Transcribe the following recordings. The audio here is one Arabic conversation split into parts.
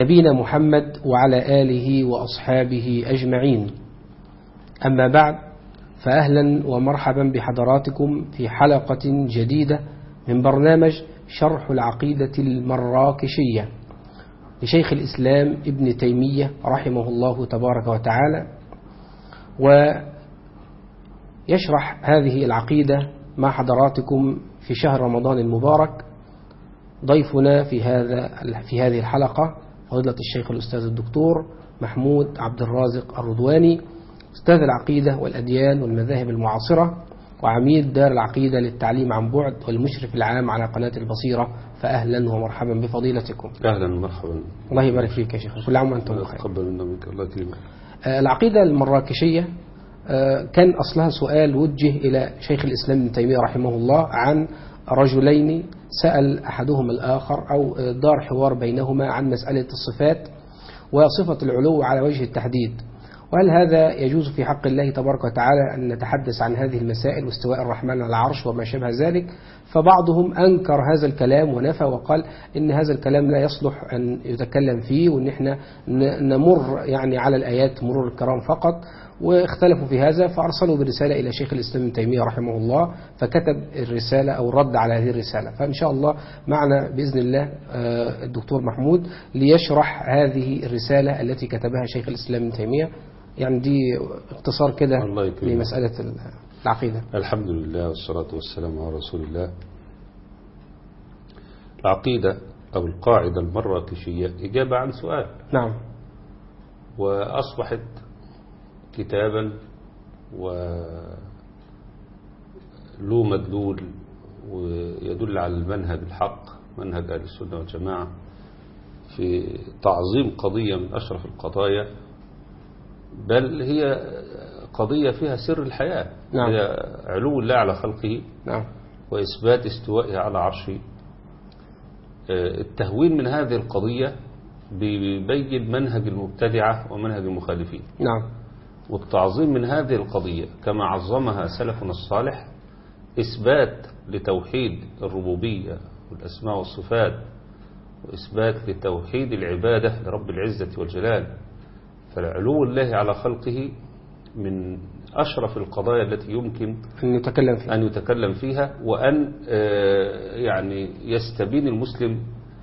نبينا محمد وعلى آله وأصحابه أجمعين. أما بعد، فأهلا ومرحبا بحضراتكم في حلقة جديدة من برنامج شرح العقيدة المراكشية لشيخ الإسلام ابن تيمية رحمه الله تبارك وتعالى. ويشرح هذه العقيدة مع حضراتكم في شهر رمضان المبارك ضيفنا في هذه الحلقة فضيلة الشيخ الأستاذ الدكتور محمود عبد الرازق الرضواني، أستاذ العقيدة والأديان والمذاهب المعاصرة وعميد دار العقيدة للتعليم عن بعد والمشرف العام على قناة البصيرة. فأهلا ومرحبا بفضيلتكم. أهلا ومرحبا. الله يبارك فيك يا شيخ، كل عام وأنتم بخير. تقبل منا منك، الله يكرمك. العقيدة المراكشية كان أصلها سؤال وجه إلى شيخ الإسلام ابن تيمية رحمه الله عن رجلين سأل أحدهما الآخر أو دار حوار بينهما عن مسألة الصفات وصفة العلو على وجه التحديد، وهل هذا يجوز في حق الله تبارك وتعالى أن نتحدث عن هذه المسائل واستواء الرحمن على العرش وما شابه ذلك؟ فبعضهم أنكر هذا الكلام ونفى وقال إن هذا الكلام لا يصلح أن يتكلم فيه، وإن احنا نمر يعني على الآيات مرور الكرام فقط، واختلفوا في هذا فأرسلوا برسالة إلى شيخ الإسلام ابن تيمية رحمه الله، فكتب الرسالة أو الرد على هذه الرسالة. فإن شاء الله معنا بإذن الله الدكتور محمود ليشرح هذه الرسالة التي كتبها شيخ الإسلام ابن تيمية. يعني دي اختصار كده لمسألة العقيدة. الحمد لله والصلاة والسلام على رسول الله. العقيدة أو القاعدة المراكشية إجابة عن سؤال. نعم. وأصبحت كتابا وله مدلول ويدل على المنهج الحق، منهج أهل السنة والجماعة في تعظيم قضية من أشرف القضايا، بل هي قضية فيها سر الحياة. نعم. هي علو الله على خلقه. نعم. وإثبات استوائه على عرشه. التهوين من هذه القضية بيبين منهج المبتدعة ومنهج المخالفين. نعم. والتعظيم من هذه القضية كما عظمها سلفنا الصالح إثبات لتوحيد الربوبية والأسماء والصفات، وإثبات لتوحيد العبادة لرب العزة والجلال. فالعلو الله على خلقه من أشرف القضايا التي يمكن أن يتكلم فيها، وأن يعني يستبين المسلم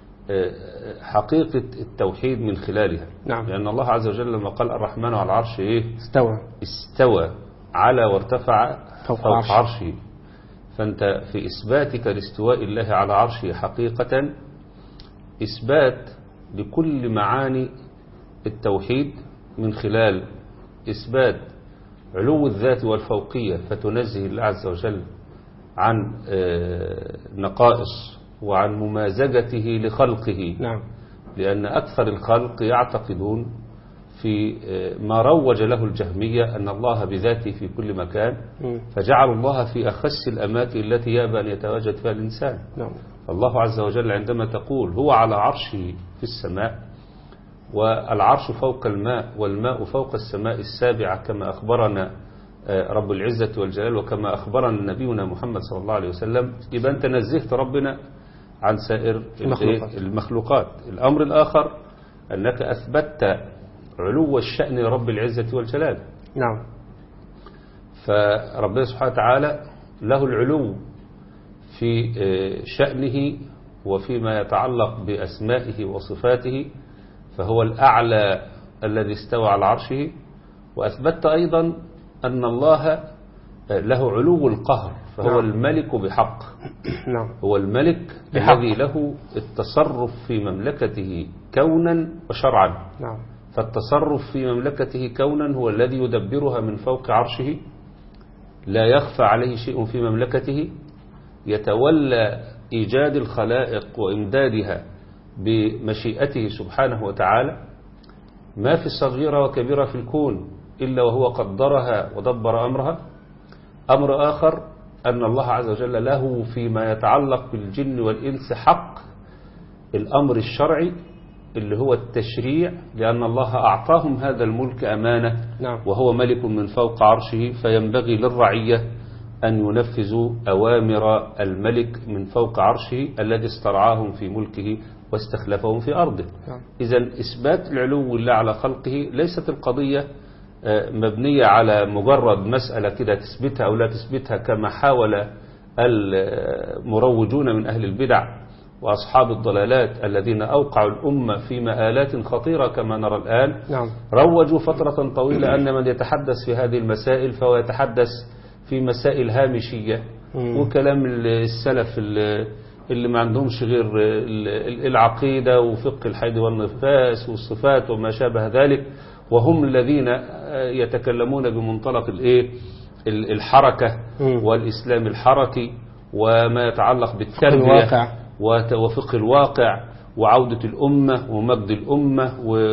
حقيقة التوحيد من خلالها. نعم. لأن الله عز وجل لما قال الرحمن على العرش استوى على وارتفع فوق عرشه. فأنت في إثباتك لاستواء الله على عرشه حقيقة إثبات لكل معاني التوحيد من خلال إثبات علو الذات والفوقية، فتنزه الله عز وجل عن نقائص وعن ممازجته لخلقه. نعم. لأن أكثر الخلق يعتقدون في ما روج له الجهمية أن الله بذاته في كل مكان، فجعلوا الله في أخس الأماكن التي يأبى أن يتواجد فيها الإنسان. نعم. الله عز وجل عندما تقول هو على عرشه في السماء، والعرش فوق الماء والماء فوق السماء السابعة كما أخبرنا رب العزة والجلال وكما أخبرنا نبينا محمد صلى الله عليه وسلم، يبقى أنت نزهت ربنا عن سائر المخلوقات. الأمر الآخر أنك أثبتت علو الشأن لرب العزة والجلال. نعم. فربنا سبحانه وتعالى له العلو في شأنه وفيما يتعلق بأسمائه وصفاته، فهو الأعلى الذي استوى على عرشه. وأثبت أيضا أن الله له علو القهر، فهو نعم. الملك بحق. نعم. هو الملك بحق. الذي له التصرف في مملكته كونا وشرعا. نعم. فالتصرف في مملكته كونا هو الذي يدبرها من فوق عرشه، لا يخفى عليه شيء في مملكته، يتولى إيجاد الخلائق وإمدادها بمشيئته سبحانه وتعالى. ما في صغيرة وكبيرة في الكون إلا وهو قدرها ودبر أمرها. أمر آخر أن الله عز وجل له فيما يتعلق بالجن والإنس حق الأمر الشرعي اللي هو التشريع، لأن الله أعطاهم هذا الملك أمانة. نعم. وهو ملك من فوق عرشه، فينبغي للرعية أن ينفذوا أوامر الملك من فوق عرشه الذي استرعاهم في ملكه واستخلفهم في أرضه. إذا إثبات العلو الله على خلقه ليست القضية مبنية على مجرد مسألة كده تثبتها أو لا تثبتها كما حاول المروجون من أهل البدع وأصحاب الضلالات الذين أوقعوا الأمة في مآلات خطيرة كما نرى الآن. روجوا فترة طويلة أن من يتحدث في هذه المسائل فهو يتحدث في مسائل هامشية وكلام السلف اللي ما عندهمش غير العقيدة وفقه الحيض والنفاس والصفات وما شابه ذلك، وهم الذين يتكلمون بمنطلق الحركة والإسلام الحركي وما يتعلق بالتربية وفقه الواقع وعودة الأمة ومجد الأمة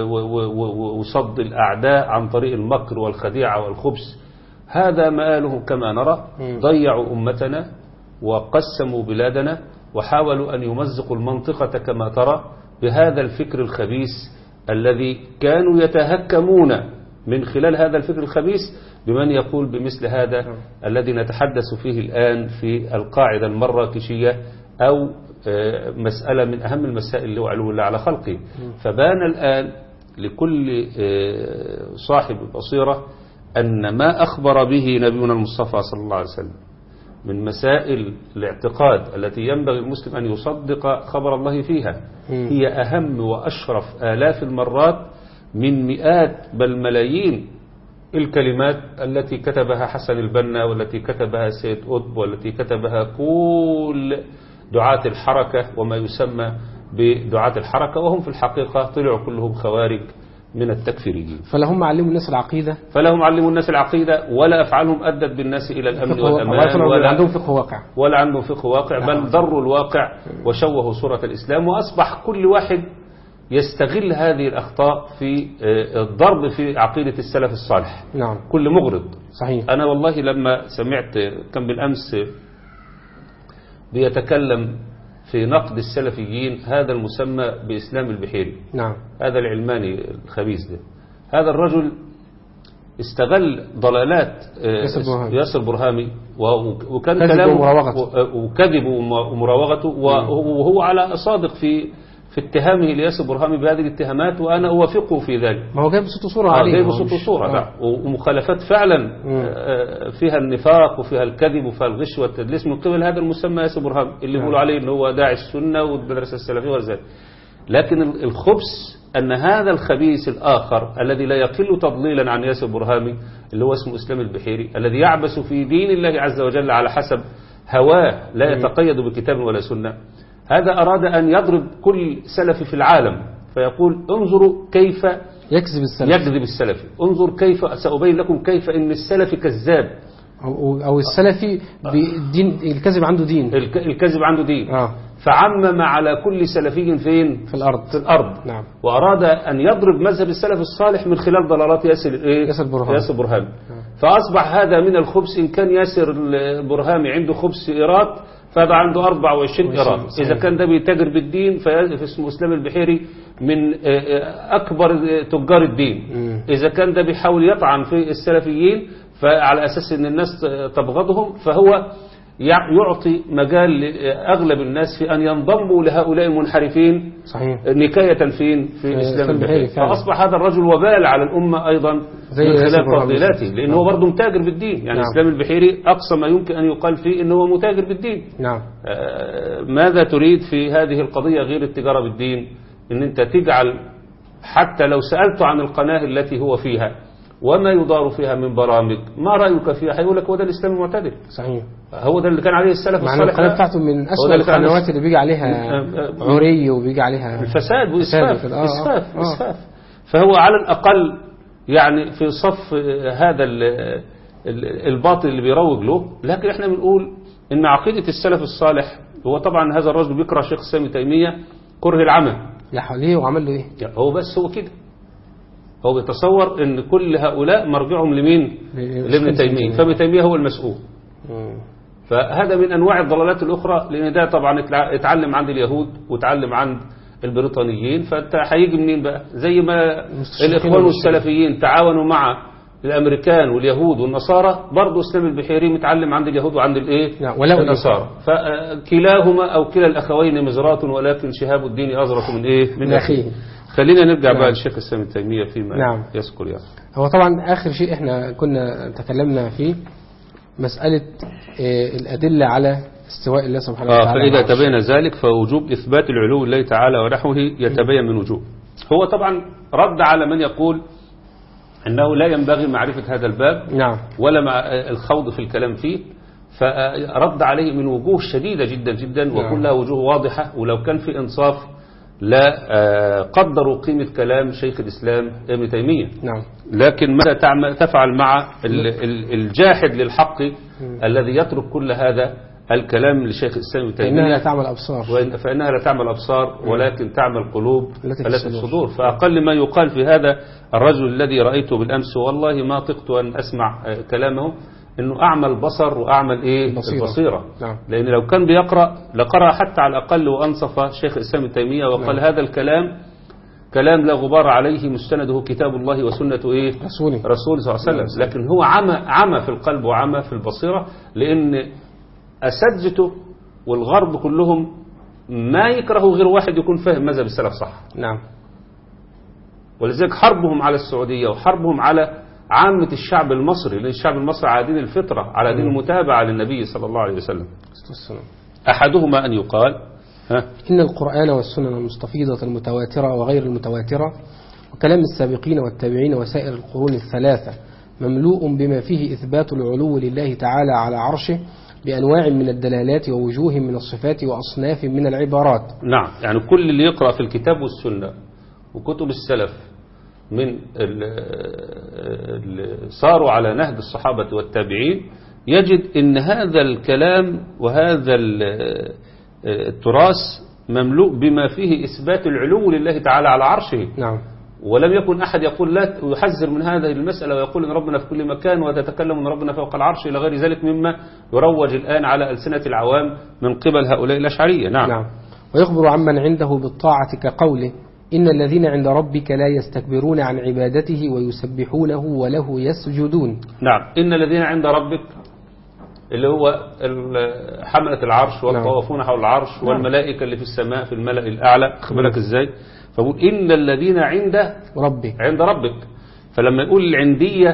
وصد الأعداء عن طريق المكر والخديعة والخبث. هذا مآلهم كما نرى. ضيعوا أمتنا وقسموا بلادنا وحاولوا أن يمزقوا المنطقة كما ترى بهذا الفكر الخبيث الذي كانوا يتهكمون من خلال هذا الفكر الخبيث بمن يقول بمثل هذا الذي نتحدث فيه الآن في القاعدة المراكشية أو مسألة من أهم المسائل اللي هو علو الله على خلقه. فبان الآن لكل صاحب بصيرة أن ما أخبر به نبينا المصطفى صلى الله عليه وسلم من مسائل الاعتقاد التي ينبغي المسلم أن يصدق خبر الله فيها هي أهم وأشرف آلاف المرات من مئات بل ملايين الكلمات التي كتبها حسن البنا والتي كتبها سيد قطب والتي كتبها كل دعاة الحركة وما يسمى بدعاة الحركة، وهم في الحقيقة طلعوا كلهم خوارج من التكفيريين. فلهم علموا الناس العقيدة، ولا أفعالهم أدت بالناس إلى الأمن والأمان ولا عندهم فقه واقع بل ضروا الواقع وشوهوا صورة الإسلام، وأصبح كل واحد يستغل هذه الأخطاء في الضرب في عقيدة السلف الصالح. كل مغرض. صحيح. أنا والله لما سمعت كان بالأمس بيتكلم في نقد السلفيين هذا المسمى بإسلام البحيري. هذا العلماني الخبيث ده، هذا الرجل استغل ضلالات ياسر برهامي وكان كلامه وكذب ومراوغته وهو على صادق في اتهامه لياسر برهامي بهذه الاتهامات، وأنا أوافقه في ذلك. ما هو جايب صوت وصورة عليه، جايب صوت وصورة ومخالفات فعلا فيها النفاق وفيها الكذب وفيها الغش والتدليس من قبل هذا المسمى ياسر برهامي اللي بيقولوا عليه إنه هو داعي السنة والمدرسة السلفية وذلك. لكن الخبث أن هذا الخبيث الآخر الذي لا يقل تضليلا عن ياسر برهامي اللي هو اسمه إسلام البحيري الذي يعبث في دين الله عز وجل على حسب هواه لا يتقيد بكتاب ولا سنة، هذا أراد أن يضرب كل سلفي في العالم فيقول انظروا كيف يكذب السلفي، انظر كيف سأبين لكم كيف إن السلفي كذاب أو السلفي الكذب عنده دين، الكذب عنده دين. فعمم على كل سلفي فين؟ في الأرض. وأراد أن يضرب مذهب السلف الصالح من خلال ضلالات ياسر برهامي. فأصبح هذا من الخبث. إن كان ياسر برهامي عنده خبث إيراد فهذا عنده 24 إيراد. إذا كان ده بيتاجر بالدين فاسمه إسلام البحيري من أكبر تجار الدين. إذا كان ده بيحاول يطعن في السلفيين فعلى أساس أن الناس تبغضهم فهو يعطي مجال لأغلب الناس في أن ينضموا لهؤلاء المنحرفين. صحيح. نكاية في إسلام البحيري. فأصبح هذا الرجل وبال على الأمة أيضا من خلال تفضيلاته لأنه برضه متاجر بالدين. يعني إسلام البحيري أقصى ما يمكن أن يقال فيه أنه متاجر بالدين. ماذا تريد في هذه القضية غير التجارة بالدين؟ أن أنت تجعل حتى لو سألت عن القناة التي هو فيها وما يدار فيها من برامج ما رأيك فيها هيقول لك هو ده الإسلام المعتدل. صحيح. هو ده اللي كان عليه السلف الصالح. القناة بتاعته من أسوأ القنوات اللي بيجي عليها عري وبيجي عليها الفساد وإسفاف. فهو على الأقل يعني في صف هذا الباطل اللي بيروج له. لكن احنا بنقول إن عقيدة السلف الصالح هو طبعا هذا الرجل بيكره شيخ الإسلام تيمية كره العمى. يا حليه وعمل له إيه؟ هو بس هو كده، هو بيتصور ان كل هؤلاء مرجعهم لمين؟ لابن تيمية، فابن تيمية هو المسؤول. فهذا من انواع الضلالات الاخرى، لان ده طبعا اتعلم عند اليهود وتعلم عند البريطانيين، فانت هيجي منين بقى؟ زي ما الاخوان والسلفيين تعاونوا مع الامريكان واليهود والنصارى، برضه اسلام البحيري متعلم عند اليهود وعند ولا النصارى، فكلاهما او كلا الاخوين مزرات، ولكن شهاب الدين ازرق من اخيه. خلينا نرجع بقى للشيخ الاسلام ابن تيميه فيما يذكر يعني. هو طبعا اخر شيء احنا كنا تكلمنا فيه مساله الادله على استواء الله سبحانه وتعالى. فاذا تبين ذلك فوجوب اثبات العلو لله تعالى ونحوه يتبين من وجوه. هو طبعا رد على من يقول أنه لا ينبغي معرفة هذا الباب ولا مع الخوض في الكلام فيه، فرد عليه من وجوه شديدة جدا جدا وكلها وجوه واضحة، ولو كان في إنصاف لا قدروا قيمة كلام شيخ الإسلام ابن تيمية. لكن ماذا تفعل مع الجاحد للحق الذي يترك كل هذا الكلام لشيخ الإسلام ابن تيمية؟ فإنها لا تعمل أبصار، فإنها لا تعمل أبصار ولكن تعمل قلوب التي في الصدور. فأقل ما يقال في هذا الرجل الذي رأيته بالأمس والله ما طقت أن أسمع كلامه، أنه أعمى البصر وأعمل البصيرة. لأن لو كان بيقرأ لقرأ حتى على الأقل وأنصف شيخ الإسلام ابن تيمية وقال هذا الكلام كلام لا غبار عليه، مستنده كتاب الله وسنة رسول صلى الله عليه وسلم. لكن هو عمى في القلب وعمى في البصيرة، لأن أساتذته والغرب كلهم ما يكرهوا غير واحد يكون فاهم مذهب السلف صح. ولذلك حربهم على السعودية وحربهم على عامة الشعب المصري، لأن الشعب المصري على دين الفطرة، على دين المتابعة للنبي صلى الله عليه وسلم. أحدهما أن يقال إن القرآن والسنن المستفيضة المتواترة وغير المتواترة وكلام السابقين والتابعين وسائر القرون الثلاثة مملوء بما فيه إثبات العلو لله تعالى على عرشه بأنواع من الدلالات ووجوه من الصفات وأصناف من العبارات. نعم، يعني كل اللي يقرأ في الكتاب والسنة وكتب السلف من صاروا على نهج الصحابة والتابعين يجد ان هذا الكلام وهذا التراث مملوء بما فيه إثبات العلو لله تعالى على عرشه. ولم يكن أحد يقول لا يحذر من هذه المسألة ويقول إن ربنا في كل مكان وتتكلم أن ربنا فوق العرش إلى غير ذلك مما يروج الآن على ألسنة العوام من قبل هؤلاء الأشعرية. نعم. ويخبر عمن عنده بالطاعة كقوله إن الذين عند ربك لا يستكبرون عن عبادته ويسبحونه وله يسجدون. نعم، إن الذين عند ربك اللي هو حملة العرش والطوافون حول العرش والملائكة اللي في السماء في الملأ الأعلى. خبرك إزاي؟ فقول إن الذين عند ربك. فلما يقول العندية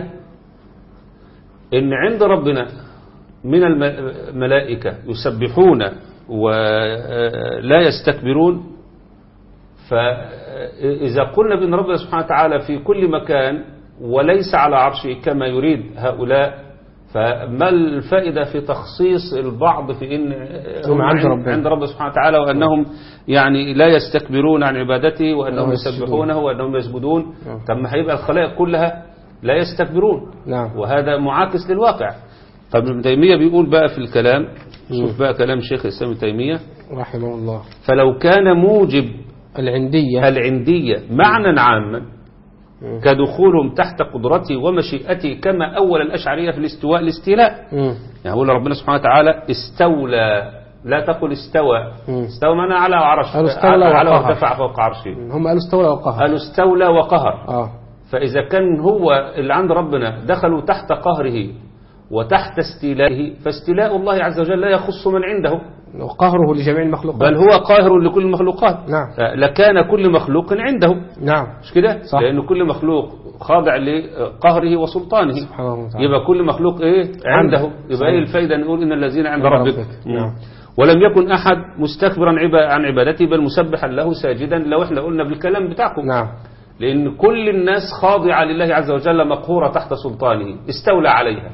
إن عند ربنا من الملائكة يسبحون ولا يستكبرون، فإذا قلنا بأن ربنا سبحانه وتعالى في كل مكان وليس على عرشه كما يريد هؤلاء، فما الفائدة في تخصيص البعض في إن عند ربنا سبحانه وتعالى وأنهم يعني لا يستكبرون عن عبادته وأنهم يسبحونه وأنهم يسجدون؟ طب ما هيبقى الخلائق كلها لا يستكبرون. وهذا معاكس للواقع. طب ابن تيمية بيقول بقى في الكلام، شوف بقى كلام الشيخ الإسلام ابن تيمية رحمه الله، فلو كان موجب العندية معنى عاما كدخولهم تحت قدرتي ومشيئتي كما أول الأشعرية في الاستواء يعني هو ربنا سبحانه وتعالى استولى، لا تقل استوى. استوى معنى على عرش، على وارتفع فوق عرشه. هم قالوا استولى وقهر، قالوا استولى وقهر. فإذا كان هو اللي عند ربنا دخلوا تحت قهره وتحت استيلائه، فاستيلاء الله عز وجل لا يخص من عنده، وقهره لجميع المخلوقات، بل هو قاهر لكل المخلوقات. لكان كل مخلوق عنده. مش كده؟ لأن كل مخلوق خاضع لقهره وسلطانه. يبقى كل مخلوق عنده. يبقى ايه الفايدة نقول إن الذين عند ربك. ولم يكن أحد مستكبرا عن عبادته بل مسبحا له ساجدا، لو احنا قلنا بالكلام بتاعكم. لأن كل الناس خاضعة لله عز وجل مقهورة تحت سلطانه استولى عليها.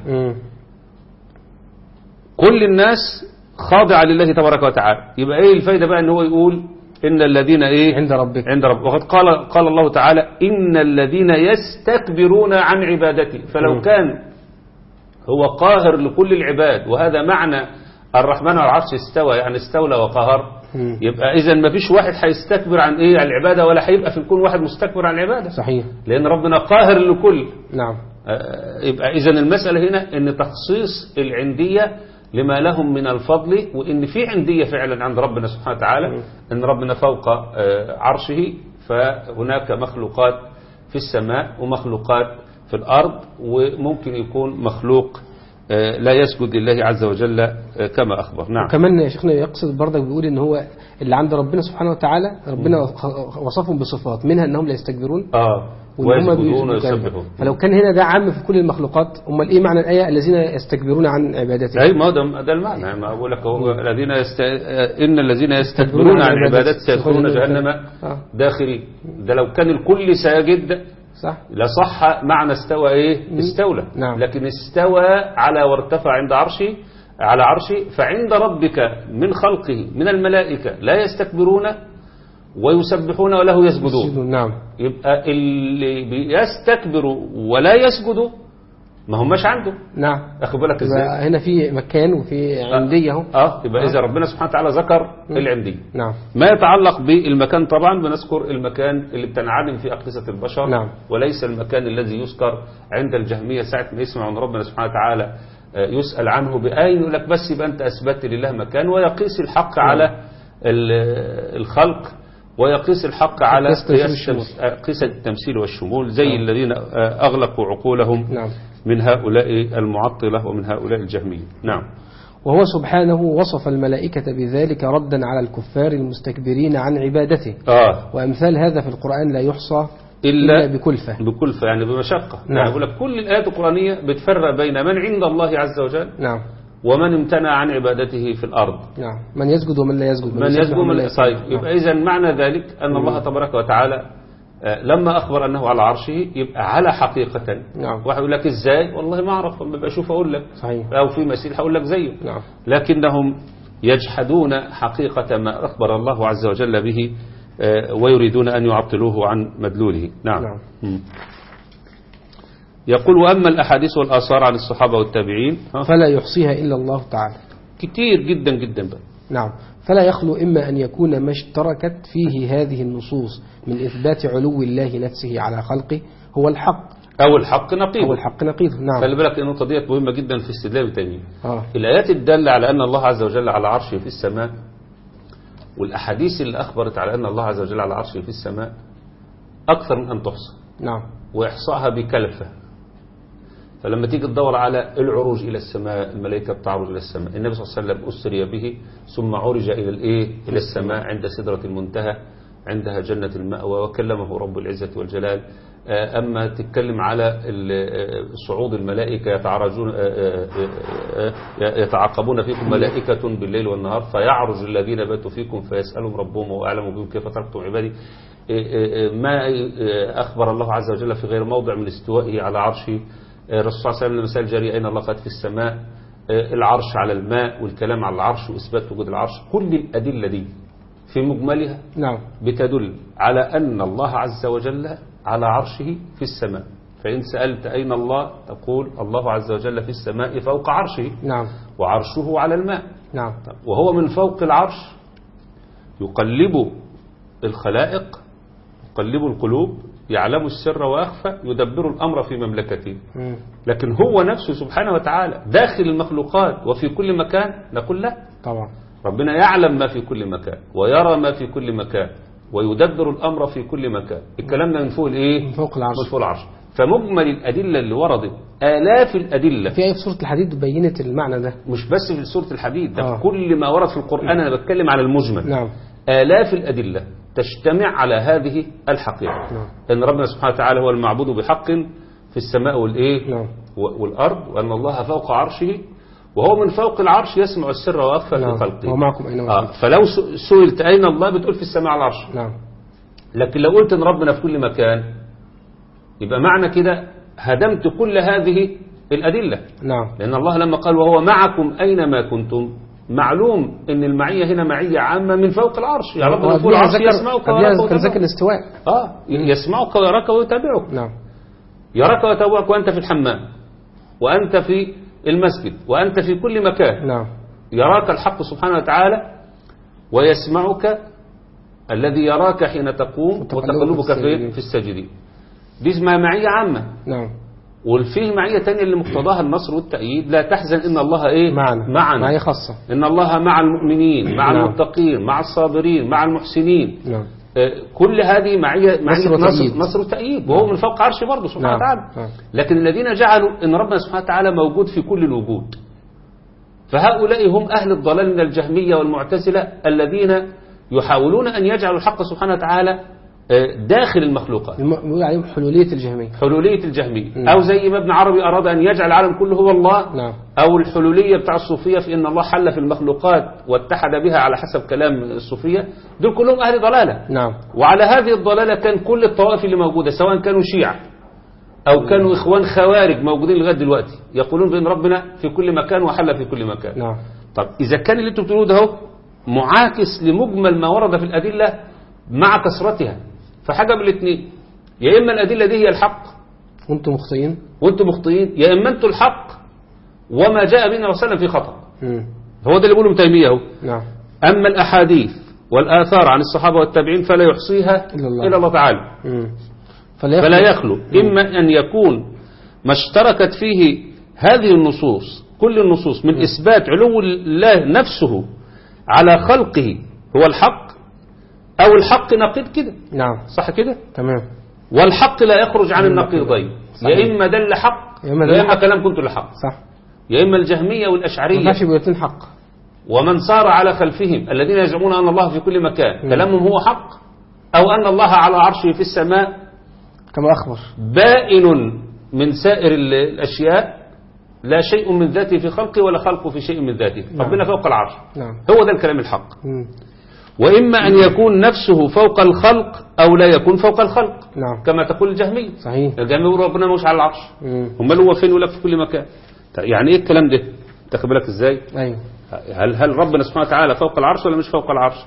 كل الناس خاضعة لله تبارك وتعالى. يبقى ايه الفايدة بقى ان هو يقول ان الذين عند ربك. وقد قال الله تعالى ان الذين يستكبرون عن عبادتي. فلو كان هو قاهر لكل العباد وهذا معنى الرحمن على العرش استوى يعني استولى وقهر، يبقى اذا ما فيش واحد هيستكبر عن عن العبادة ولا هيبقى في الكون واحد مستكبر عن العبادة. صحيح، لان ربنا قاهر لكل. نعم. يبقى اذا المسألة هنا ان تخصيص العندية لما لهم من الفضل، وإن في عندية فعلا عند ربنا سبحانه وتعالى، أن ربنا فوق عرشه، فهناك مخلوقات في السماء ومخلوقات في الأرض، وممكن يكون مخلوق لا يسجد لله عز وجل كما أخبر. نعم. وكمان يا شيخنا يقصد برضك بيقول إن هو اللي عند ربنا سبحانه وتعالى ربنا وصفهم بصفات منها أنهم لا يستكبرون ويسجدون ويسبحون. فلو كان هنا ده عام في كل المخلوقات، امال ايه معنى الآية الذين يستكبرون عن عبادته؟ أي ما ده المعنى، ما أقول لك هو إن الذين يستكبرون عن عبادته سيدخلون جهنم داخرين. ده لو كان الكل ساجد صح لصح معنى استوى إيه؟ استولى. نعم. لكن استوى على وارتفع عند عرشه على عرشه. فعند ربك من خلقه من الملائكة لا يستكبرون ويسبحون وله يسجدون. نعم. يبقى اللي بيستكبروا ولا يسجدوا ما هماش عنده. نعم. أخذ بالك ازاي؟ هنا في مكان وفي عندية اهو. يبقى إذا ربنا سبحانه وتعالى ذكر العندية. نعم. ما يتعلق بالمكان طبعا بنذكر المكان اللي بتنعدم في أقيسة البشر. نعم. وليس المكان الذي يذكر عند الجهمية ساعة ما يسمع أن ربنا سبحانه وتعالى يسأل عنه بأين، يقول لك بس يبقى أنت أثبت لله مكان، ويقيس الحق على الخلق، ويقيس الحق على قياس التمثيل والشمول زي الذين أغلقوا عقولهم. نعم. من هؤلاء المعطلة ومن هؤلاء الجهمية. نعم. وهو سبحانه وصف الملائكة بذلك ردا على الكفار المستكبرين عن عبادته. وأمثال هذا في القرآن لا يحصى إلا بكلفة يعني بمشقة. نعم. يعني أقول لك كل الآيات القرآنية بتفرق بين من عند الله عز وجل نعم. ومن امتنع عن عبادته في الأرض. نعم. من يسجد ومن لا يسجد. من يسجد ومن لا يسجد. طيب يبقى إذن معنى ذلك أن الله تبارك وتعالى لما أخبر أنه على عرشه يبقى على حقيقة. نعم. واحد يقول لك إزاي؟ والله ما أعرف، لما بشوف أقول لك. صحيح. أو في مثيل هقول لك زيه. نعم. لكنهم يجحدون حقيقة ما أخبر الله عز وجل به ويريدون أن يعطلوه عن مدلوله. نعم. يقول وأما الأحاديث والآثار عن الصحابة والتابعين فلا يحصيها إلا الله تعالى، كتير جدا جدا بقى. نعم. فلا يخلو إما أن يكون ما اشتركت فيه هذه النصوص من إثبات علو الله نفسه على خلقه هو الحق أو الحق نقيض. نعم. خلي بالك النقطة ديت مهمة جدا في استدلال التانيين. الآيات الدالة على أن الله عز وجل على عرشه في السماء، والأحاديث اللي أخبرت على أن الله عز وجل على عرشه في السماء أكثر من أن تحصى. نعم. وإحصائها بكلفة. فلما تيجي تدور على العروج إلى السماء، الملائكة بتعرج إلى السماء، النبي صلى الله عليه وسلم أسري به ثم عرج إلى السماء عند سدرة المنتهى عندها جنة المأوى وكلمه رب العزة والجلال. أما تتكلم على صعود الملائكة يتعاقبون فيكم ملائكة بالليل والنهار فيعرج الذين باتوا فيكم فيسألهم ربهم وأعلم بهم كيف تركتم عبادي. ما أخبر الله عز وجل في غير موضع من استوائه على عرشه. الرسول صلى الله عليه وسلم مثال جاري أين الله قد في السماء، العرش على الماء والكلام على العرش وإثبات وجود العرش. كل الأدلة دي في مجملها نعم. بتدل على أن الله عز وجل على عرشه في السماء. فإن سألت أين الله تقول الله عز وجل في السماء فوق عرشه. نعم. وعرشه على الماء. نعم. وهو من فوق العرش يقلب الخلائق، يقلب القلوب، يعلم السر وأخفى، يدبر الأمر في مملكته. لكن هو نفسه سبحانه وتعالى داخل المخلوقات وفي كل مكان، نقول لا طبعا. ربنا يعلم ما في كل مكان ويرى ما في كل مكان ويدبر الأمر في كل مكان. الكلام ده من فوق الإيه؟ من فوق العرش. من فوق العرش. فمجمل الأدلة اللي وردت آلاف الأدلة في سورة الحديد بينت المعنى ده، مش بس في سورة الحديد ده كل ما ورد في القرآن. أنا بتكلم على المجمل. نعم. آلاف الأدلة تجتمع على هذه الحقيقة. نعم. أن ربنا سبحانه وتعالى هو المعبود بحق في السماء والإيه؟ نعم. والأرض، وأن الله فوق عرشه وهو من فوق العرش يسمع السر وأخفى نعم. في خلقه. ومعكم أينما كنتم. فلو سئلت أين الله بتقول في السماء على العرش. نعم. لكن لو قلت أن ربنا في كل مكان يبقى معنى كده هدمت كل هذه الأدلة. نعم. لأن الله لما قال وهو معكم أينما كنتم، معلوم ان المعية هنا معية عامة من فوق العرش. يعني ربنا فوق العرش يسمعك ويراك ويتابعك. الاستواء يسمعك ويراك ويتابعك. نعم. يراك ويتابعك وأنت في الحمام وأنت في المسجد وأنت في كل مكان. نعم. يراك الحق سبحانه وتعالى ويسمعك الذي يراك حين تقوم وتقلبك في الساجدين. دي اسمها معية عامة. نعم. وفيه معية تانية اللي مقتضاها النصر والتأييد، لا تحزن إن الله إيه؟ معنا. معية خاصة. إن الله مع المؤمنين، مع المتقين، مع الصابرين، مع المحسنين. نعم. كل هذه معية وتأييد. نصر وتأييد، وهو من فوق عرشه برضه سبحانه وتعالى. لكن الذين جعلوا أن ربنا سبحانه وتعالى موجود في كل الوجود، فهؤلاء هم أهل الضلال من الجهمية والمعتزلة الذين يحاولون أن يجعلوا الحق سبحانه وتعالى داخل المخلوقات، يعني حلولية الجهمية. حلولية الجهمية، أو زي ما ابن عربي أراد أن يجعل العالم كله هو الله. نعم. أو الحلولية بتاع الصوفية في أن الله حل في المخلوقات واتحد بها على حسب كلام الصوفية. دول كلهم أهل ضلالة. نعم. وعلى هذه الضلالة كان كل الطوائف اللي موجودة، سواء كانوا شيعة أو كانوا إخوان خوارج موجودين لغاية دلوقتي، يقولون بأن ربنا في كل مكان وحل في كل مكان. نعم. طب إذا كان اللي انتم بتقولوه ده هو معاكس لمجمل ما ورد في الأدلة مع كثرتها، فحاجة من الاثنين: يا إما الأدلة دي هي الحق وانتم مخطئين، يا إما انتم الحق وما جاء بنا رسولا في خطأ. هو ده اللي بيقوله ابن تيمية اهو. نعم. أما الأحاديث والآثار عن الصحابة والتابعين فلا يحصيها إلا الله تعالى. فلا يخلو إما أن يكون ما اشتركت فيه هذه النصوص، كل النصوص، من إثبات علو الله نفسه على خلقه هو الحق، أو الحق نقيض كده. نعم. صح كده؟ تمام. والحق لا يخرج عن النقيضين، يا إما دل حق يا إما كلام كنت لحق. صح. يا إما الجهمية والأشعرية ما فيش بيوتين حق، ومن صار على خلفهم الذين يزعمون أن الله في كل مكان كلامهم هو حق، أو أن الله على عرشه في السماء كما أخبر، بائن من سائر الأشياء، لا شيء من ذاته في خلقه ولا خلقه في شيء من ذاته. نعم. ربنا فوق العرش. نعم. هو ده الكلام الحق. وإما أن يكون نفسه فوق الخلق أو لا يكون فوق الخلق. نعم. كما تقول الجهمية. صحيح. الجهمية يقول ربنا مش على العرش، هم هو فين؟ ولا في كل مكان. يعني إيه الكلام ده؟ تاخد بالك إزاي؟ أيوه. هل ربنا سبحانه وتعالى فوق العرش ولا مش فوق العرش؟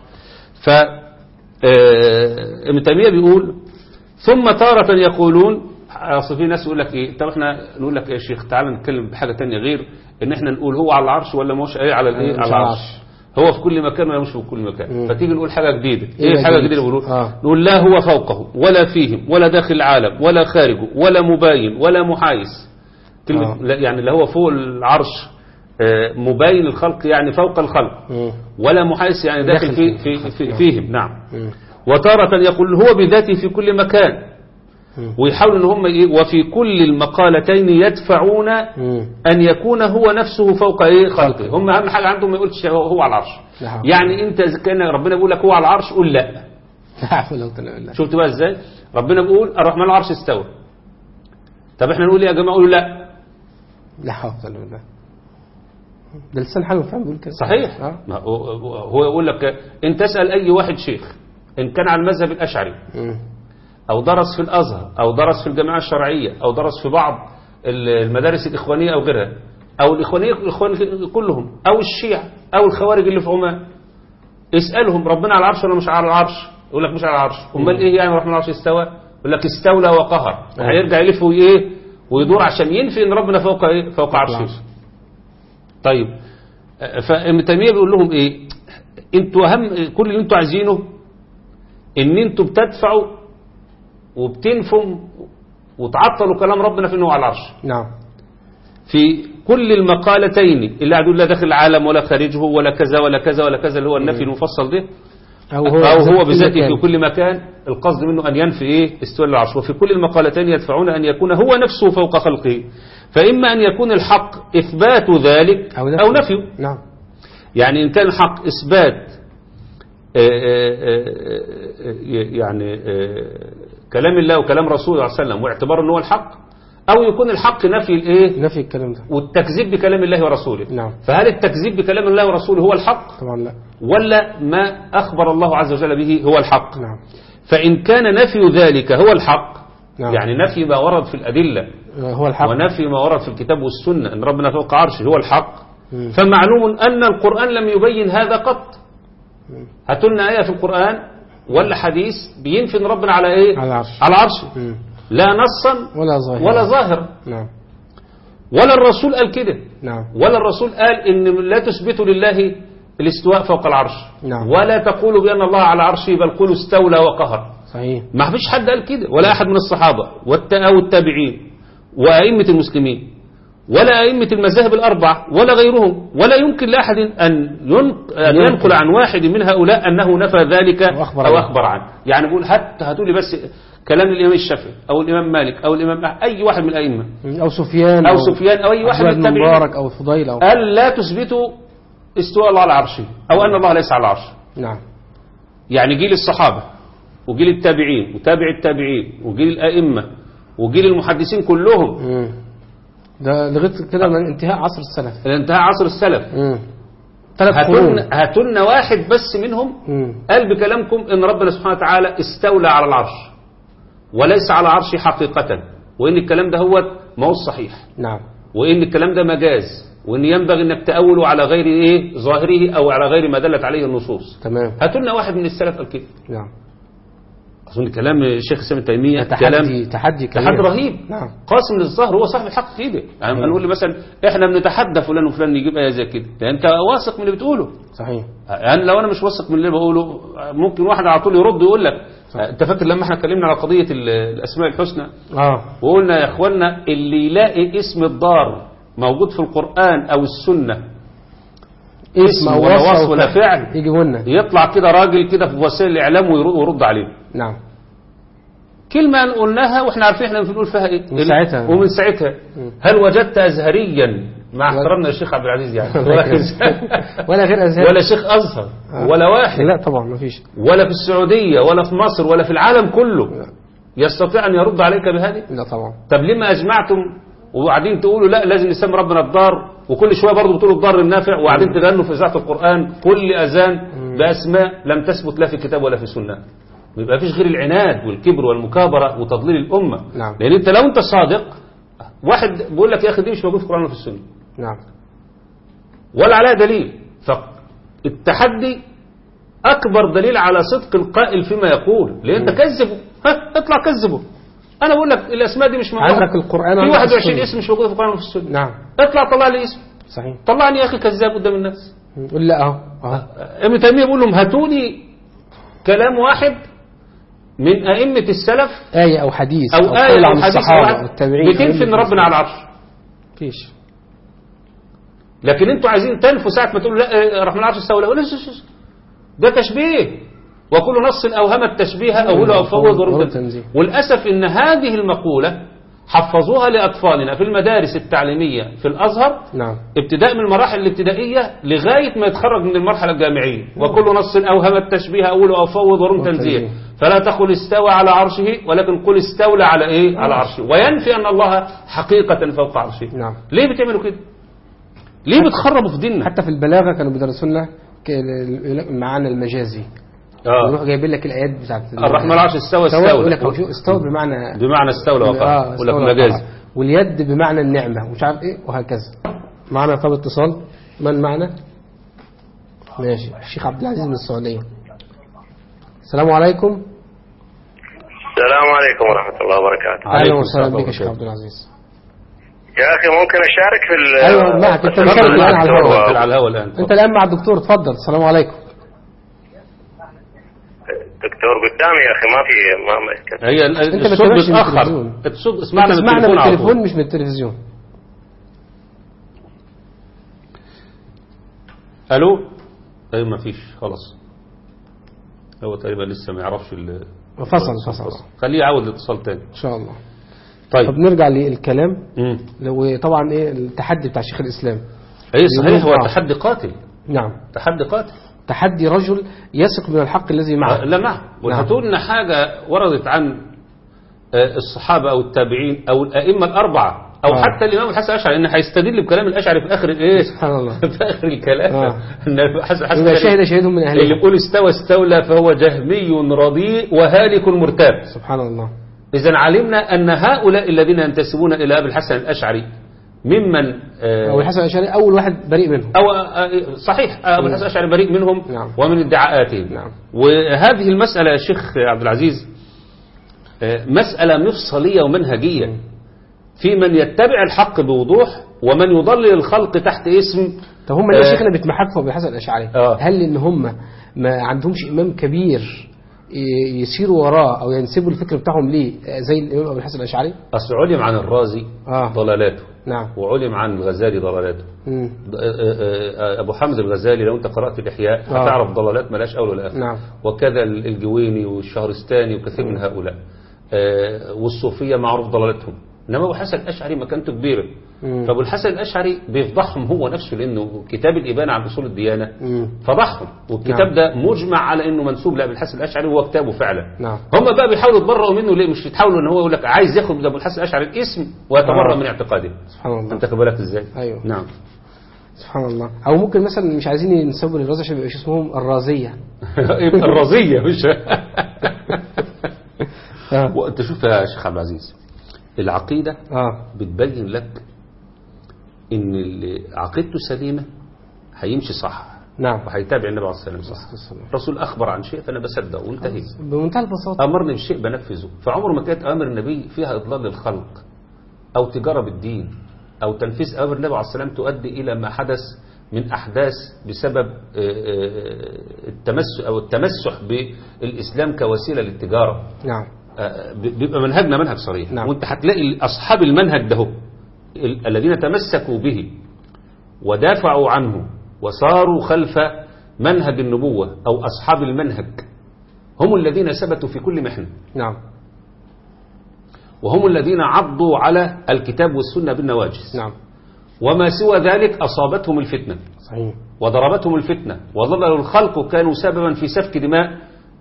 ابن تيمية بيقول: ثم تارة يقولون، أصل في ناس يقول لك إيه؟ طب إحنا نقول لك يا شيخ تعالى نتكلم بحاجة تانية غير إن إحنا نقول هو على العرش ولا مش على الإيه؟ على العرش. هو في كل مكان ولا مش في كل مكان. فتيجي نقول حاجة جديدة. إيه الحاجة الجديدة اللي بيقولوا؟ نقول لا هو فوقه ولا فيهم ولا داخل العالم ولا خارجه ولا مباين ولا محايس. كلمة يعني اللي هو فوق العرش مباين الخلق يعني فوق الخلق، ولا محايس يعني داخل فيهم. نعم. وتارة يقول هو بذاته في كل مكان، ويحاولوا ان هم وفي كل المقالتين يدفعون ان يكون هو نفسه فوق خلقه. هم اهم حاجه عندهم ما يقولش هو على العرش. يعني انت كان ربنا بيقول لك هو على العرش قول لا. شفت بقى ازاي ربنا بيقول الرحمن على العرش استوى، طب احنا نقول يا جماعه قولوا لا حول ولا قوه. ده لسان حاله فاهم بيقول كده. صحيح. هو يقول لك انت تسال اي واحد شيخ ان كان على المذهب الاشعري أو درس في الأزهر أو درس في الجامعة الشرعية أو درس في بعض المدارس الإخوانية أو غيرها، أو الإخوان كلهم، أو الشيعة أو الخوارج اللي في عمان، اسألهم ربنا على العرش ولا مش على العرش؟ يقول لك مش على العرش. أمال إيه يعني ربنا على العرش استوى؟ يقول لك استولى وقهر. هيرجع يلف ويدور عشان ينفي إن ربنا فوق عرشه. طيب فابن تيمية بيقول لهم إيه؟ أنتوا كل اللي أنتوا عايزينه إن أنتوا بتدفعوا وبتنفوا وتعطلوا كلام ربنا في انه على العرش. نعم. في كل المقالتين اللي قاعدوا لا داخل العالم ولا خارجه ولا كذا ولا كذا ولا كذا، اللي هو النفي المفصل ده، أو هو بذاته في كل مكان، القصد منه أن ينفي استواء العرش. وفي كل المقالتين يدفعون أن يكون هو نفسه فوق خلقه، فإما أن يكون الحق إثبات ذلك أو نفيه. نعم. يعني إن كان الحق إثبات يعني كلام الله وكلام رسوله صلى الله عليه وسلم واعتبار أنه هو الحق، أو يكون الحق نفي الكلام ده والتكذيب بكلام الله ورسوله. نعم. فهل التكذيب بكلام الله ورسوله هو الحق؟ طبعا لا. ولا ما أخبر الله عز وجل به هو الحق؟ نعم. فإن كان نفي ذلك هو الحق، نعم. يعني نفي ما ورد في الأدلة هو الحق، ونفي ما ورد في الكتاب والسنة أن ربنا فوق عرشه هو الحق، فمعلوم أن القرآن لم يبين هذا قط. هاتلنا آية في القرآن ولا حديث بينفي ان ربنا على على عرشه، لا نصا ولا ظاهر. نعم. ولا الرسول قال كده. نعم. ولا الرسول قال ان لا تثبتوا لله الاستواء فوق العرش. نعم. ولا تقولوا بأن الله على عرشه بل قولوا استولى وقهر. صحيح. ما فيش حد قال كده، ولا أحد من الصحابة أو التابعين وأئمة المسلمين ولا أئمة المذاهب الأربع ولا غيرهم، ولا يمكن لأحد أن ينقل عن واحد من هؤلاء أنه نفى ذلك أو أخبر عنه. يعني بقول هاتوا لي بس كلام الإمام الشافعي أو الإمام مالك أو الإمام أي واحد من الأئمة أو سفيان أو أي واحد من التابعين مبارك أو الفضيل قال لا تثبتوا استواء الله على عرشه أو أن الله ليس على عرشه. نعم. يعني جيل الصحابة وجيل التابعين وتابع التابعين وجيل الأئمة وجيل المحدثين كلهم ده لغايه كده من انتهاء عصر السلف. انتهاء عصر السلف. 3 قرون. هاتولنا واحد بس منهم قال بكلامكم ان ربنا سبحانه وتعالى استولى على العرش وليس على عرشه حقيقة، وان الكلام ده هو ما هو الصحيح. نعم. وان الكلام ده مجاز، وان ينبغي انك تأوله على غير ايه ظاهره او على غير ما دلت عليه النصوص. تمام. هاتولنا واحد من السلف قال كده. نعم. أظن كلام الشيخ الإسلام ابن تيمية تحدي رهيب. نعم. قاسم للظهر هو صاحب الحق في ايده. يعني نقول لي مثلا احنا بنتحدى فلان وفلان يجيب آية زي كده، يعني انت واثق من اللي بتقوله. صحيح. يعني لو انا مش واثق من اللي بقوله ممكن واحد على طول يرد ويقول لك انت فاكر لما احنا اتكلمنا على قضية الاسماء الحسنى وقلنا يا اخوانا اللي يلاقي اسم الدار موجود في القرآن او السنة اسم ولا وصف ولا فعل يطلع كده راجل كده في وسائل الاعلام ويرد عليه. نعم. كلمة قلناها واحنا عارفين احنا بنقول فيها ايه ومن ساعتها هل وجدت ازهريا مع احترامنا للشيخ عبد العزيز يعني ولا غير ازهر ولا شيخ ازهر ولا واحد، لا طبعا ما فيش، ولا في السعودية ولا في مصر ولا في العالم كله يستطيع ان يرد عليك بهذه؟ لا طبعا. طب لما اجمعتم وقاعدين تقولوا لا لازم نسمي ربنا الضار، وكل شويه برضه بتقولوا الضار النافع، وقاعدين تغنوا في اذاعه القرآن كل اذان باسماء لم تثبت لا في كتاب ولا في سنه. ما يبقى فيش غير العناد والكبر والمكابرة وتضليل الأمة. نعم. لأن أنت لو أنت صادق واحد بيقول لك يا أخي دي مش موجود في القرآن ولا في السنة. نعم. ولا عليها دليل. فالتحدي أكبر دليل على صدق القائل فيما يقول، لأن أنت كذبه اطلع كذبه. أنا بقول لك الأسماء دي مش موجودة عندك القرآن في 21 اسم مش موجودة في القرآن ولا في السنة. نعم. اطلع طلع لي اسم. صحيح. طلعني يا أخي كذاب قدام الناس. قول لا أهو ابن تيمية بيقول لهم هاتوني كلام واحد من أئمة السلف آية أو حديث أو آية أو حديث الصحابة والتابعين بتنفي إن ربنا على العرش. فيش. لكن أنتوا عايزين تنفوا ساعة ما تقولوا لا رحمن العرش استوى، لا ده تشبيه، وكل نص أوهم التشبيه أوله أو فوض ورد. والأسف إن هذه المقولة حفظوها لأطفالنا في المدارس التعليمية في الأزهر. نعم. ابتداء من المراحل الابتدائية لغاية ما يتخرج من المرحلة الجامعية. وكل نص أوهم التشبيه أوله أو فوض ورد تنزيه، فلا تقل استوى على عرشه ولكن قل استولى على إيه؟ على عرشه، وينفي أن الله حقيقة فوق عرشه. نعم. ليه بتعملوا كده؟ ليه بتخربوا في ديننا؟ حتى في البلاغة كانوا بيدرسوا لنا معنى المجازي. يروح جايبين لك الايات بتاعت الرحمن العرش استوى يقول لك استوى بمعنى استولى وقع، يقول لك مجازي، واليد بمعنى النعمه ومش عارف ايه وهكذا. معنا طب اتصال من معنا؟ ماشي. الشيخ عبد العزيز من السعوديه. السلام عليكم. السلام عليكم ورحمه الله وبركاته. اهلا وسهلا بك يا شيخ عبد العزيز. يا اخي ممكن اشارك في ايوه معك. انت مشارك الان على الهواء الان. انت الان مع الدكتور. اتفضل. السلام عليكم. دكتور قدامي يا اخي ما في هي الصوت متاخر. الصوت اسمعنا من التليفون مش من التلفزيون. الو. طيب ما فيش خلاص. هو تقريبا لسه ما يعرفش فصل. خليه يعود الاتصال تاني ان شاء الله. طيب نرجع للكلام. لو طبعا ايه التحدي بتاع شيخ الاسلام. اي صحيح. هو تحدي قاتل. نعم. تحدي قاتل. تحدي رجل يثق من الحق الذي معه. لا معه. وهاتوا لنا حاجة وردت عن الصحابة أو التابعين أو الأئمة الأربعة أو حتى الإمام الحسن الأشعري، إن هيستدل بكلام الأشعري في آخر الإيه؟ سبحان الله. في آخر الكلام. إن شهدهم من أهله. اللي يقول استولى فهو جهمي رديء وهالك مرتاب. سبحان الله. إذا علمنا أن هؤلاء الذين ينتسبون إلى أبي الحسن الأشعري ممن أبو الحسن الأشعري أول واحد بريء منهم. أو صحيح أبو الحسن الأشعري بريء منهم. نعم. ومن ادعاءاتهم. نعم. وهذه المسألة يا شيخ عبد العزيز مسألة مفصلية ومنهجية في من يتبع الحق بوضوح ومن يضلل الخلق تحت اسم. طب هم ليه شيخنا بيتمحكوا أبو الحسن الأشعري؟ هل إن هم ما عندهمش إمام كبير يسيروا وراه أو ينسبوا الفكر بتاعهم ليه زي الإمام أبو الحسن الأشعري؟ أصل علم عن الرازي ضلالاته نعم. وعلم عن الغزالي ضلالاته. أبو حامد الغزالي لو أنت قرأت الإحياء هتعرف ضلالات ملاش أول ولا آخر. نعم. وكذا الجويني والشهرستاني وكثير من هؤلاء. والصوفية معروف ضلالتهم. إنما أبو حسن الأشعري مكانته كبيرة. فأبو الحسن الأشعري بيفضحهم هو نفسه، لأنه كتاب الإبانة عن أصول الديانة فضحهم، والكتاب نعم. ده مجمع على إنه منسوب لأبو الحسن الأشعري وهو كتابه فعلا. نعم. هم بقى بيحاولوا يتبرئوا منه ليه؟ مش يتحاولوا إن هو يقول لك عايز ياخد من أبو الحسن الأشعري الاسم ويتبرأ من اعتقاده. سبحان الله. أنت بالك إزاي؟ أيوه. نعم. سبحان الله. أو ممكن مثلا مش عايزين ينسبوا للرازية عشان يبقى اسمهم الرازية. يبقى الرازية مش. وأنت شوف يا شيخ عبد العزيز، العقيدة بتبين لك إن اللي عقيدته سليمة هيمشي صح. نعم. وهيتابع النبي عليه الصلاة والسلام. الرسول أخبر عن شيء فأنا بصدقه وانتهي. بمنتهى البساطة. أمرني بشيء بنفذه. فعمر ما كانت أمر النبي فيها إضلال للخلق أو تجارة بالدين أو تنفيذ أمر النبي عليه الصلاة والسلام تؤدي إلى ما حدث من أحداث بسبب التمسح بالإسلام كوسيلة للتجارة. نعم. بيبقى منهجنا منهج صريح. نعم. وانت هتلاقي أصحاب المنهج ده الذين تمسكوا به ودافعوا عنه وصاروا خلف منهج النبوة أو أصحاب المنهج هم الذين ثبتوا في كل محنة. نعم. وهم الذين عضوا على الكتاب والسنة بالنواجس. نعم. وما سوى ذلك أصابتهم الفتنة. صحيح. وضربتهم الفتنة وظلوا الخلق كانوا سببا في سفك دماء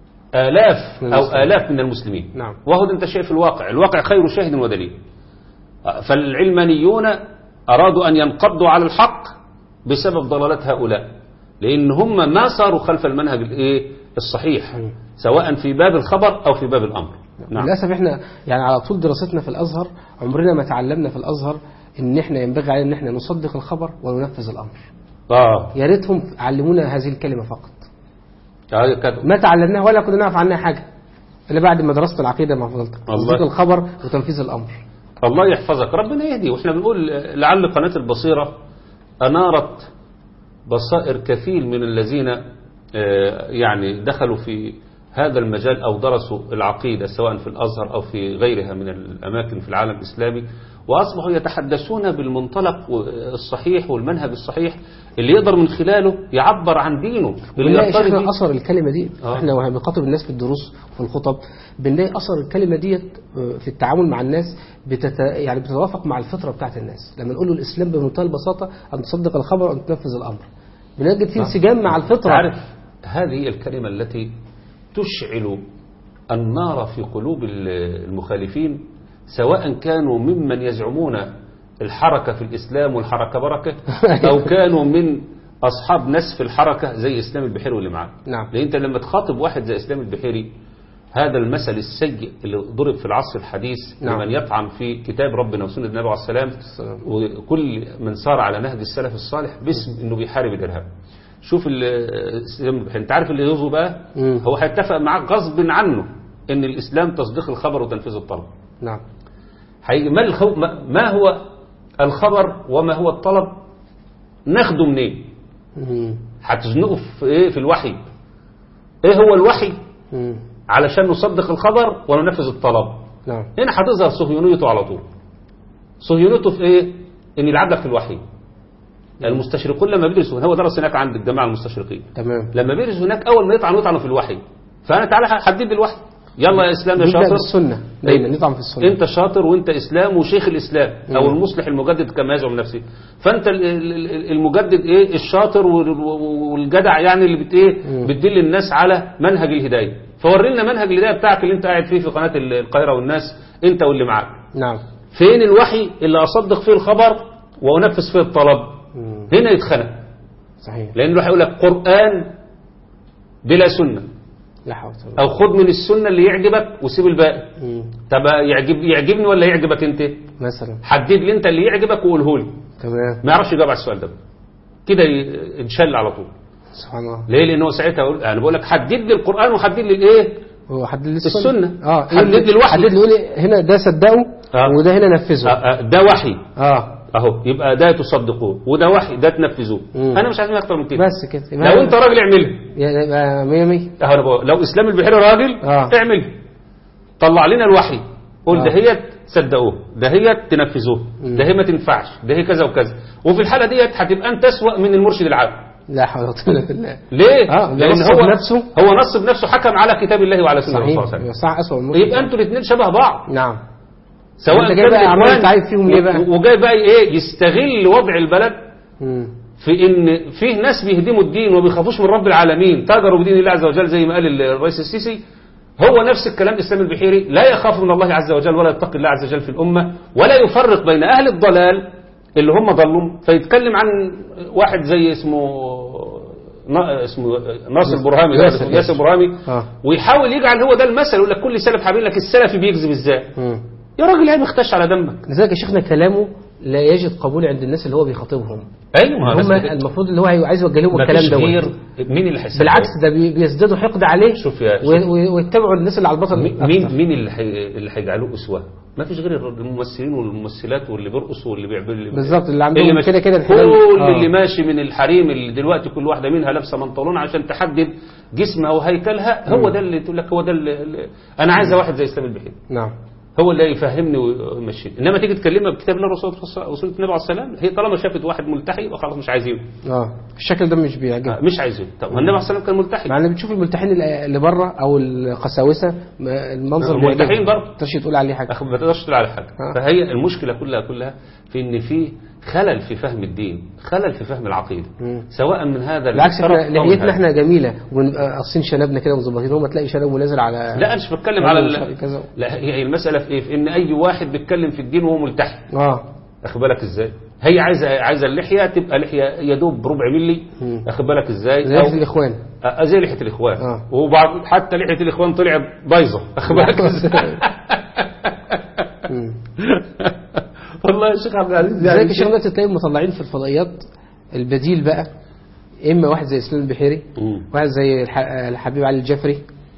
آلاف من المسلمين. نعم. وهو انت شايف الواقع خير شاهد ودليل. فالعلمانيون أرادوا أن ينقضوا على الحق بسبب ضلالات هؤلاء، لأن هم ما صاروا خلف المنهج الصحيح سواء في باب الخبر أو في باب الأمر. نعم. للأسف احنا يعني على طول دراستنا في الأزهر عمرنا ما تعلمنا في الأزهر ان احنا ينبغي علينا ان احنا نصدق الخبر وننفذ الأمر. يا ريتهم علمونا هذه الكلمة فقط. ما تعلمناها ولا كنا نعرف عنها حاجة إلا بعد ما درست العقيدة مع فضلتك. تصديق الخبر وتنفيذ الأمر. الله يحفظك، ربنا يهدي. واحنا بنقول لعل قناة البصيرة أنارت بصائر كثير من الذين يعني دخلوا في هذا المجال أو درسوا العقيدة سواء في الأزهر أو في غيرها من الأماكن في العالم الإسلامي، وأصبحوا يتحدثون بالمنطلق الصحيح والمنهج الصحيح اللي يقدر من خلاله يعبر عن دينه. بنلاقي احنا أثر الكلمة دي احنا وهم بنخاطب الناس في الدروس وفي الخطب، بنلاقي أثر الكلمة دي في التعامل مع الناس يعني بتتوافق مع الفطرة بتاعت الناس. لما نقول له الإسلام بمنتهى البساطة أن تصدق الخبر وأن تنفذ الأمر، بنجد فيه انسجام مع الفطرة. عارف هذه الكلمة التي تشعل النار في قلوب المخالفين، سواء كانوا ممن يزعمون الحركة في الإسلام والحركة بركة أو كانوا من أصحاب نسف الحركة زي إسلام البحيري واللي معاه. نعم. لأن أنت لما تخاطب واحد زي إسلام البحيري، هذا المثل السيء اللي ضرب في العصر الحديث لمن يطعن في كتاب ربنا وسنة النبي عليه السلام وكل من صار على نهج السلف الصالح باسم إنه بيحارب الإرهاب. شوف انت عارف اللي يغزو بقى هو هيتفق معاك غصب عنه ان الاسلام تصديق الخبر وتنفيذ الطلب. نعم. ما هو الخبر وما هو الطلب ناخده منين؟ هتزنقه في ايه؟ في الوحي. ايه هو الوحي؟ علشان نصدق الخبر وننفذ الطلب. نعم. هنا هتظهر صهيونيته على طول. صهيونيته في ايه؟ ان يلعب لك في الوحي. المستشرقون لما بيدرسوا، هو درس هناك عند الجماعة المستشرقين. تمام. لما بيدرسوا هناك أول ما يطعنوا في الوحي، فأنا تعالى حدد الوحي، يلا يا إسلام يا شاطر. السنة دايما نطعن في السنة. أنت شاطر وأنت إسلام وشيخ الإسلام أو المصلح المجدد كما يزعم نفسه، فأنت المجدد إيه الشاطر والجدع يعني اللي بتدل الناس على منهج الهداية. فورينا منهج الهداية بتاعك اللي أنت قاعد فيه في قناة القاهرة والناس أنت واللي معاك. نعم. فين الوحي اللي أصدق فيه الخبر وأنفذ فيه الطلب؟ هنا يتخنق. صحيح. لأنه هيقول لك قرآن بلا سنة، لا حول ولا قوة. أو خد من السنة اللي يعجبك وسيب الباقي. طب يعجبني ولا يعجبك أنت؟ مثلا حدد لي أنت اللي يعجبك وقوله لي. تمام. ما يعرفش يجاوب على السؤال ده كده ينشل على طول. سبحان الله. ليه؟ لأنه ساعتها أنا بقول لك حدد لي القرآن وحدد لي الإيه؟ هو حدد لي السنة. حدد لي الوحي. حدد لي هنا ده صدقه وده هنا نفذه. ده وحي. اهو يبقى ده تصدقوه وده وحي ده تنفذوه. انا مش عايز اكتر من كده. بس كده. لو انت راجل اعملها. يبقى 100 اهو انا بقول لو اسلام البحيري راجل اعمل، طلع لنا الوحي قول دهيت تصدقوه، ده هي تنفذوه، ده هي ما تنفعش، ده هي كذا وكذا. وفي الحالة ديت هتبقى أنت أسوأ من المرشد العام. لا حول ولا قوة إلا بالله. ليه؟ لأن هو نصب نفسه حكم على كتاب الله وعلى سنة الرسول صلى الله عليه وسلم. صح، أسوأ من المرشد. يبقى أنتوا الاثنين شبه بعض. نعم. سواء أنت جاي بقى عمال تعيب فيهم ليه بقى؟ وجاي بقى إيه يستغل وضع البلد في إن فيه ناس بيهدموا الدين وما بيخافوش من رب العالمين، تاجروا بدين الله عز وجل زي ما قال الرئيس السيسي. هو نفس الكلام إسلام البحيري، لا يخاف من الله عز وجل ولا يتقي الله عز وجل في الأمة، ولا يفرق بين أهل الضلال اللي هم ضلوا. فيتكلم عن واحد زي اسمه ناصر برهامي، ياسر برهامي، ويحاول يجعل هو ده المثل، يقول لك كل سلف حبيب لك السلفي بيكذب ازاي. يا راجل عيب اختش على دمك. لذلك يا شيخنا كلامه لا يجد قبول عند الناس اللي هو بيخاطبهم. ايوه، هم المفروض اللي هو عايز يوجه لهم الكلام ده. مين اللي حسب؟ بالعكس ده بيزدادوا حقد عليه. شوف ويتبعوا الناس اللي على البطل. مين اللي هيجعلوه اسوه؟ ما فيش غير الممثلين والممثلات واللي بيرقصوا واللي بيعملوا بالظبط، اللي عندهم كده كل اللي ماشي من الحريم اللي دلوقتي كل واحده منها لابسه منطلون عشان تحدد جسمها وهيكلها. هو ده اللي تقول لك هو ده اللي انا عايزه واحد زي اسلام البحيري. نعم، هو اللي يفهمني ويمشيني. انما تيجي تكلمها بكتاب الله ورسوله النبي عليه السلام، هي طالما شافت واحد ملتحي يبقى خلاص مش عايزينه. الشكل ده مش بيعجبها، مش عايزينه. طب النبي عليه السلام كان ملتحي. معنى بتشوف الملتحين اللي بره او القساوسه المنظر الملتحين برضه ما تقدرش تقول عليه حاجه. ما تقدرش تقول عليه حاجه. فهي المشكله كلها في ان في خلل في فهم الدين، خلل في فهم العقيده، سواء من هذا بالعكس لحيتنا احنا جميله ونبقى قاصين شنبنا كده ومظبطين، هم تلاقي شنب ونازل على. لا انا مش بتكلم على لا، هي المساله في ايه؟ في ان اي واحد بيتكلم في الدين وهو ملتحي. اخد بالك ازاي؟ هي عايزه اللحيه تبقى لحيه يا دوب بربع ملي. اخد بالك ازاي؟ زي لحيه الاخوان. زي لحيه الاخوان. وبعض حتى لحيه الاخوان طلعت بايظه. اخد بالك ازاي؟ والله يا شيخ عبد العزيز زي الشيخ ده تلاقيهم مطلعين في الفضائيات البديل بقى، اما واحد زي اسلام البحيري، واحد زي الحبيب علي الجفري.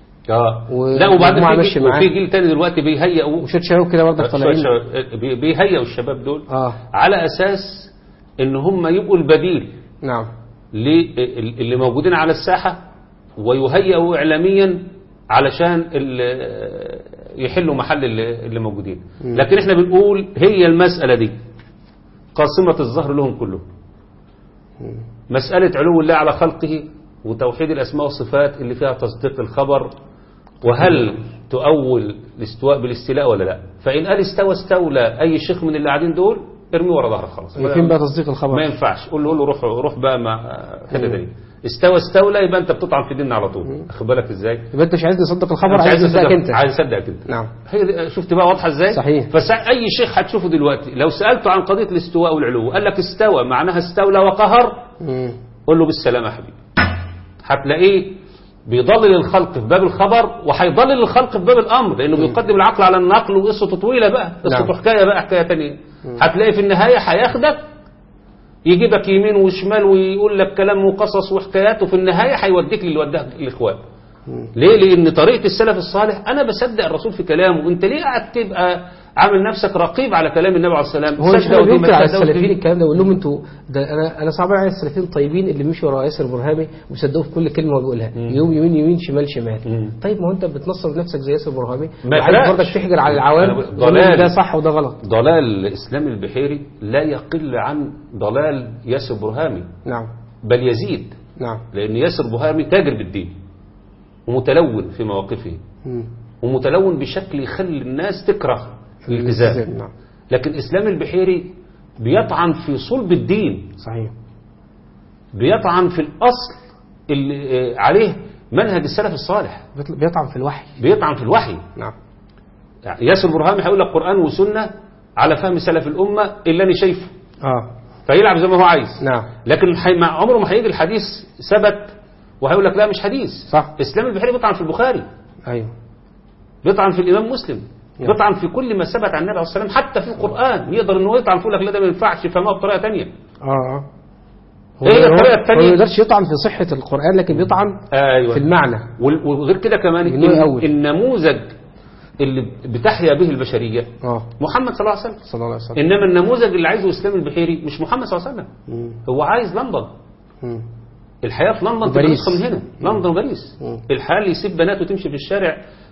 لا وبعدين في جيل تاني دلوقتي بيهيئوا وشويه شباب كده برضه طالعين بيهيئوا الشباب دول على اساس ان هم يبقوا البديل. نعم، اللي موجودين على الساحه، ويهيئوا اعلاميا علشان يحلوا محل اللي موجودين. لكن احنا بنقول هي المسألة دي قاصمة الظهر لهم كلهم. مسألة علو الله على خلقه وتوحيد الأسماء والصفات اللي فيها تصديق الخبر، وهل تؤول الاستواء بالاستيلاء ولا لا. فإن قال استولى أي شيخ من اللي قاعدين دول ارمي ورا ظهرك خلاص. فين بقى تصديق الخبر؟ ما ينفعش. قول له روح بقى مع حد تاني. استولى يبقى انت بتطعن في ديننا على طول. اخد بالك ازاي؟ يبقى انت مش عايز تصدق الخبر، عايز تصدقك انت. عايز اصدقك انت. نعم، هي شفت بقى واضحه ازاي؟ صحيح. اي شيخ هتشوفه دلوقتي لو سالته عن قضيه الاستواء والعلو قال لك استوى معناها استولى وقهر، قول له بالسلامه يا حبيبي. هتلاقيه بيضلل الخلق في باب الخبر، وهيضلل الخلق في باب الامر، لانه بيقدم العقل على النقل، وقصته طويله بقى، قصته حكايه بقى، حكايه ثانيه. هتلاقي في النهايه هياخدك يجيبك يمين وشمال ويقول لك كلام وقصص وحكايات، وفي النهاية هيوديك للي وداه الإخوان. ليه؟ لأن طريقة السلف الصالح أنا بصدق الرسول في كلامه، وأنت ليه قاعد تبقى عامل نفسك رقيب على كلام النبي عليه السلام؟ هو مش بينكر على السلفيين الكلام ده، ويقول لهم انتوا ده انا صعب على السلفيين الطيبين اللي بيمشوا ورا ياسر برهامي وبيصدقوا في كل كلمه هو بيقولها، يوم يمين يمين شمال شمال. طيب ما هو انت بتنصر نفسك زي ياسر برهامي، وعايز برضك تحجر على العوام ده صح وده غلط. ضلال الاسلام البحيري لا يقل عن ضلال ياسر برهامي. نعم، بل يزيد. نعم، لان ياسر برهامي تاجر بالدين ومتلون في مواقفه، ومتلون بشكل يخلي الناس تكره الالتزام. نعم. لكن اسلام البحيري بيطعن في صلب الدين. صحيح. بيطعن في الاصل اللي عليه منهج السلف الصالح. بيطعن في الوحي. بيطعن في الوحي. نعم. يعني ياسر برهامي هيقول لك قرآن وسنة على فهم سلف الأمة اللي أنا شايفه. فيلعب زي ما هو عايز. نعم. لكن عمره ما هيجي الحديث ثبت وهيقول لك لا مش حديث. صح. اسلام البحيري بيطعن في البخاري. ايوه. بيطعن في الإمام مسلم. بيطعن في كل ما ثبت عن النبي عليه الصلاة والسلام، حتى في القرآن يقدر انه يطعن في لك لا ده ما ينفعش فهمها بطريقة ثانيه. ايه الطريقه الثانيه؟ هو ما يقدرش يطعن في صحة القرآن، لكن بيطعن في المعنى. وغير كده كمان النموذج اللي بتحيا به البشرية محمد صلى الله عليه وسلم. إنما النموذج اللي عايزه اسلام البحيري مش محمد صلى الله عليه وسلم. هو عايز لندن. الحياة في لندن تبقى من هنا. لندن وباريس. الحياة اللي يسيب بناته تمشي في الشارع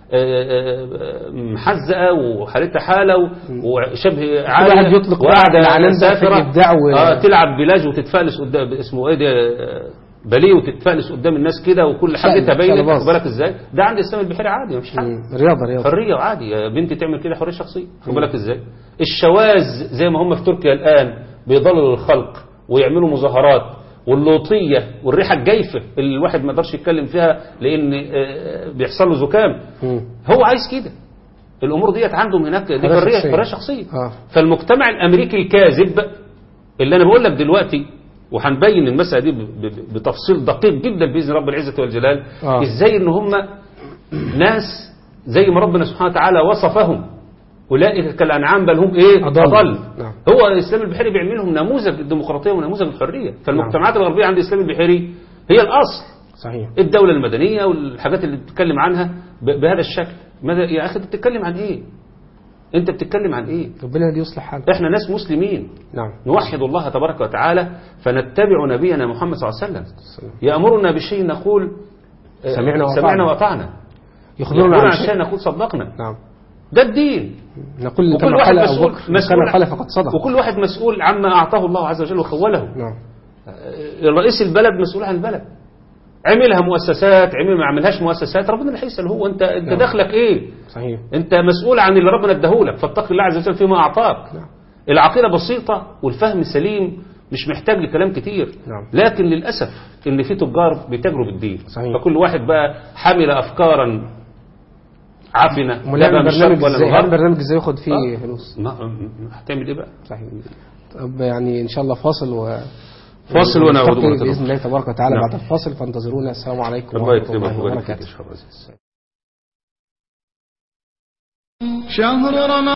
محزقة وحالتها حالة وشبه كل واحد يطلق وقاعدة سافرة تلعب بلاج وتتفلس قدام اسمه ايه ده باليه وتتفلس قدام الناس كده وكل حاجة تبين خد بالك ازاي. ده عند اسلام البحيري عادي مفيش حاجة، رياضة حرية عادي يا بنتي تعمل كده حرية شخصية خد بالك ازاي. الشواذ زي ما هم في تركيا الآن بيضللوا الخلق ويعملوا مظاهرات، واللوطية والريحة الجيفة اللي الواحد ما يقدرش يتكلم فيها لأن بيحصل له زكام. هو عايز كده الأمور ديت عندهم هناك دي حرية شخصية. فالمجتمع الأمريكي الكاذب اللي أنا بقول لك دلوقتي وهنبين المسألة دي بتفصيل دقيق جدا بإذن رب العزة والجلال إزاي إن هم ناس زي ما ربنا سبحانه وتعالى وصفهم أولئك كالأنعام بل هم إيه أضل. نعم. هو الإسلام البحيري بيعمل لهم نموذج الديمقراطية ونموذج الحرية. فالمجتمعات الغربية عند الإسلام البحيري هي الأصل. صحيح. الدولة المدنية والحاجات اللي بتتكلم عنها بهذا الشكل. ماذا يا أخي بتتكلم عن إيه؟ أنت بتتكلم عن إيه؟ ربنا يصلح حالك. إحنا ناس مسلمين. نعم. نوحد الله تبارك وتعالى فنتبع نبينا محمد صلى الله عليه وسلم. يأمرنا بالشيء نقول سمعنا وأطعنا. يخبرنا عن شيء نقول صدقنا. نعم. ده الدين. نقول كما قال أبو بكر كما قال فقد صدق. وكل واحد مسؤول عما أعطاه الله عز وجل وخوله. نعم. رئيس البلد مسؤول عن البلد، عملها مؤسسات ما عملهاش مؤسسات ربنا اللي هيسأل. هو انت نعم. دخلك ايه؟ صحيح. انت مسؤول عن اللي ربنا اداهولك فاتق الله عز وجل فيما اعطاك. نعم. العقيدة بسيطة والفهم سليم مش محتاج لكلام كتير. نعم. لكن للأسف ان في تجار بيتاجروا بالدين. صحيح. فكل واحد بقى حمل افكارا عفنة لا من الشرق ولا من الغرب. برنامج ازاي ياخد فيه فلوس؟ هتعمل ايه بقى؟ صحيح. طب يعني ان شاء الله فاصل ونعود بإذن الله تبارك وتعالى. نعم. بعد الفاصل فانتظرونا. السلام عليكم ورحمة الله وبركاته. شهر رمضان